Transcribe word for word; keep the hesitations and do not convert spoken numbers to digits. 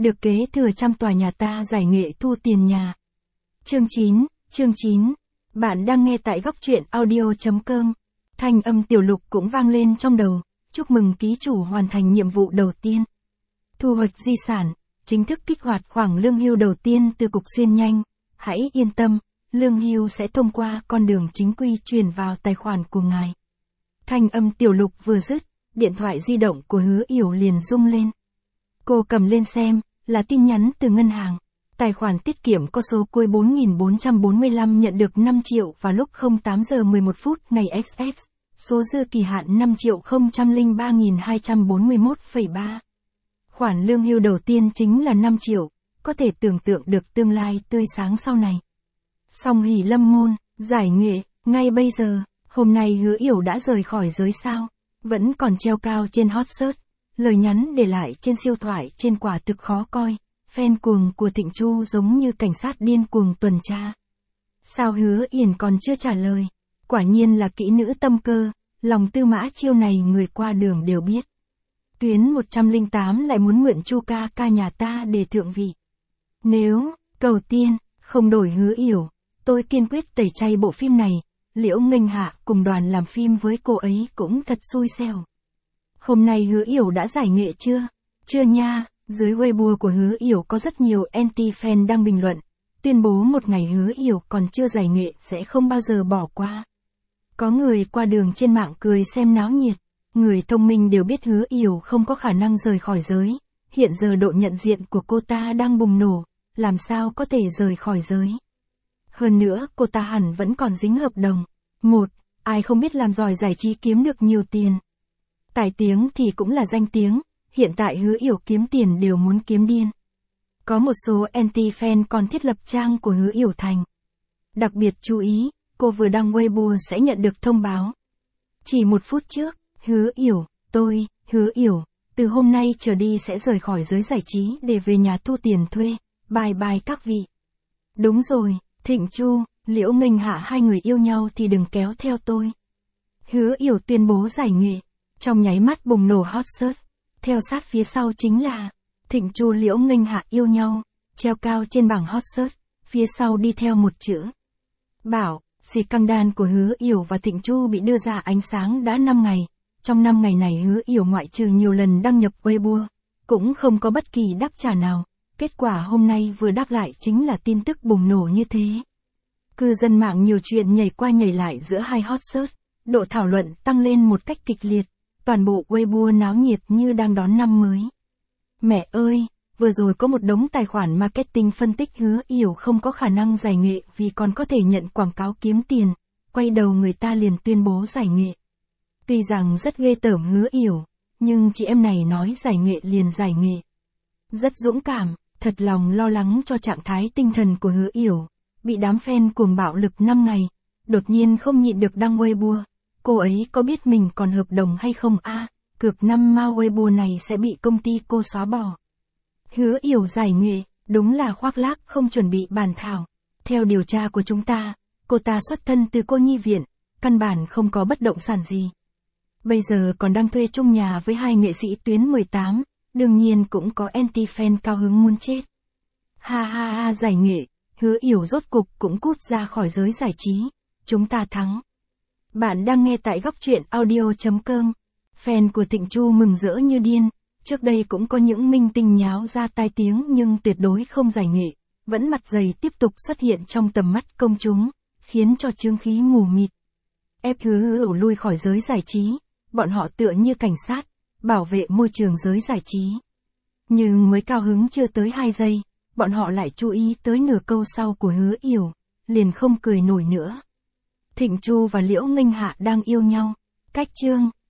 được kế thừa trăm tòa nhà ta giải nghệ thu tiền nhà. Chương chín, chương chín. Bạn đang nghe tại góc truyện audio.com. Thanh âm Tiểu Lục cũng vang lên trong đầu. Chúc mừng ký chủ hoàn thành nhiệm vụ đầu tiên. Thu hoạch di sản, chính thức kích hoạt khoản lương hưu đầu tiên từ cục xuyên nhanh. Hãy yên tâm, lương hưu sẽ thông qua con đường chính quy chuyển vào tài khoản của ngài. Thanh âm Tiểu Lục vừa dứt, điện thoại di động của Hứa Yểu liền rung lên. Cô cầm lên xem, là tin nhắn từ ngân hàng. Tài khoản tiết kiệm có số cuối bốn nghìn bốn trăm bốn mươi lăm nhận được năm triệu vào lúc không tám giờ mười một phút ngày ích ích. Số dư kỳ hạn năm triệu không trăm lẻ ba nghìn hai trăm bốn mươi mốt phẩy ba. Khoản lương hưu đầu tiên chính là năm triệu, có thể tưởng tượng được tương lai tươi sáng sau này. Song hỷ lâm môn, giải nghệ, ngay bây giờ, hôm nay Hứa Yểu đã rời khỏi giới sao, vẫn còn treo cao trên hot search. Lời nhắn để lại trên siêu thoại trên quả thực khó coi, fan cuồng của Thịnh Chu giống như cảnh sát điên cuồng tuần tra. Sao Hứa Yển còn chưa trả lời? Quả nhiên là kỹ nữ tâm cơ, lòng tư mã chiêu này người qua đường đều biết. Tuyến một trăm lẻ tám lại muốn mượn Chu ca ca nhà ta để thượng vị. Nếu, cầu tiên, không đổi Hứa Yểu, tôi kiên quyết tẩy chay bộ phim này. Liễu Nghênh Hạ cùng đoàn làm phim với cô ấy cũng thật xui xẻo. Hôm nay Hứa Yểu đã giải nghệ chưa? Chưa nha, dưới Weibo của Hứa Yểu có rất nhiều anti-fan đang bình luận, tuyên bố một ngày Hứa Yểu còn chưa giải nghệ sẽ không bao giờ bỏ qua. Có người qua đường trên mạng cười xem náo nhiệt, người thông minh đều biết Hứa Yểu không có khả năng rời khỏi giới, hiện giờ độ nhận diện của cô ta đang bùng nổ, làm sao có thể rời khỏi giới. Hơn nữa cô ta hẳn vẫn còn dính hợp đồng. Một, ai không biết làm giỏi giải trí kiếm được nhiều tiền. Tài tiếng thì cũng là danh tiếng, hiện tại Hứa Yểu kiếm tiền đều muốn kiếm điên. Có một số anti-fan còn thiết lập trang của Hứa Yểu thành. Đặc biệt chú ý, cô vừa đăng Weibo sẽ nhận được thông báo. Chỉ một phút trước, Hứa Yểu, tôi, Hứa Yểu, từ hôm nay trở đi sẽ rời khỏi giới giải trí để về nhà thu tiền thuê, bye bye các vị. Đúng rồi, Thịnh Chu, Liễu Nghênh Hạ hai người yêu nhau thì đừng kéo theo tôi. Hứa Yểu tuyên bố giải nghệ. Trong nháy mắt bùng nổ hot search, theo sát phía sau chính là Thịnh Chu Liễu Nghênh Hạ yêu nhau, treo cao trên bảng hot search, phía sau đi theo một chữ. Bảo, xì căng đan của Hứa Yểu và Thịnh Chu bị đưa ra ánh sáng đã năm ngày, trong năm ngày này Hứa Yểu ngoại trừ nhiều lần đăng nhập Weibo, cũng không có bất kỳ đáp trả nào, kết quả hôm nay vừa đáp lại chính là tin tức bùng nổ như thế. Cư dân mạng nhiều chuyện nhảy qua nhảy lại giữa hai hot search, độ thảo luận tăng lên một cách kịch liệt. Toàn bộ Weibo náo nhiệt như đang đón năm mới. Mẹ ơi, vừa rồi có một đống tài khoản marketing phân tích Hứa Yểu không có khả năng giải nghệ vì còn có thể nhận quảng cáo kiếm tiền, quay đầu người ta liền tuyên bố giải nghệ. Tuy rằng rất ghê tởm Hứa Yểu, nhưng chị em này nói giải nghệ liền giải nghệ. Rất dũng cảm, thật lòng lo lắng cho trạng thái tinh thần của Hứa Yểu, bị đám fan cuồng bạo lực năm ngày, đột nhiên không nhịn được đăng Weibo. Cô ấy có biết mình còn hợp đồng hay không a? À, cược năm mao Weibo này sẽ bị công ty cô xóa bỏ. Hứa Yểu giải nghệ, đúng là khoác lác không chuẩn bị bàn thảo. Theo điều tra của chúng ta, cô ta xuất thân từ cô nhi viện, căn bản không có bất động sản gì. Bây giờ còn đang thuê chung nhà với hai nghệ sĩ tuyến mười tám, đương nhiên cũng có anti-fan cao hứng muốn chết. Ha ha ha giải nghệ, Hứa Yểu rốt cục cũng cút ra khỏi giới giải trí. Chúng ta thắng. Bạn đang nghe tại góc truyện audio.com. Fan của Thịnh Chu mừng rỡ như điên. Trước đây cũng có những minh tinh nháo ra tai tiếng nhưng tuyệt đối không giải nghệ, vẫn mặt dày tiếp tục xuất hiện trong tầm mắt công chúng, khiến cho chương khí mù mịt. Ép Hứa Yểu lui khỏi giới giải trí, bọn họ tựa như cảnh sát, bảo vệ môi trường giới giải trí. Nhưng mới cao hứng chưa tới hai giây, bọn họ lại chú ý tới nửa câu sau của Hứa Yểu, liền không cười nổi nữa. Thịnh Chu và Liễu Nghênh Hạ đang yêu nhau. Cách chương